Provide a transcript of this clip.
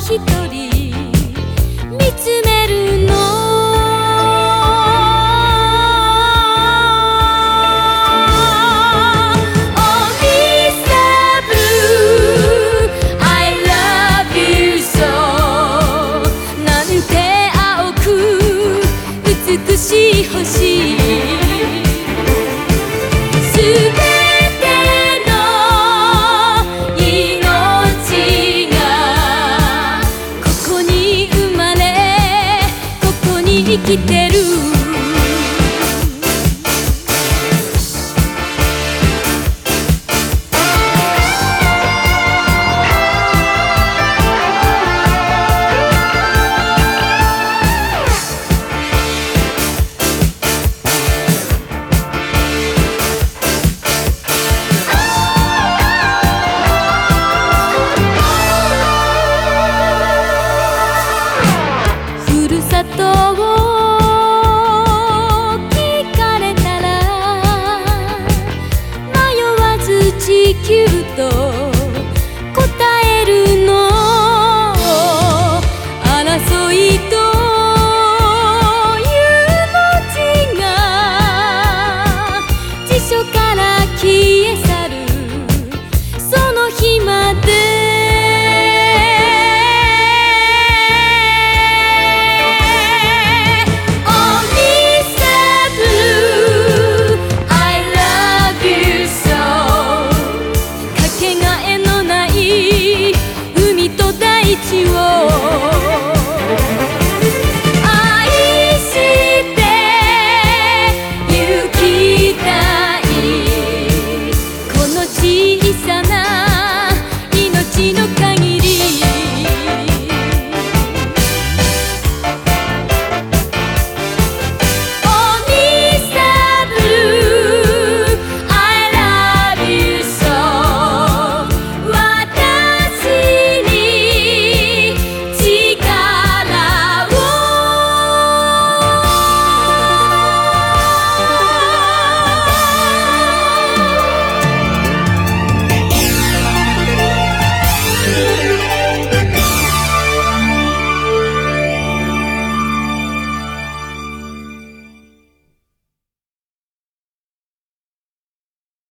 一人見つめるの。Oh Mr. Blue I love you so なんて青く美しい星、すべての命がここに生まれここに生きてる。ふるさとを聞かれたら迷わず地球と答えるの。争いという文字が辞書から消え去るその日まで海と大地を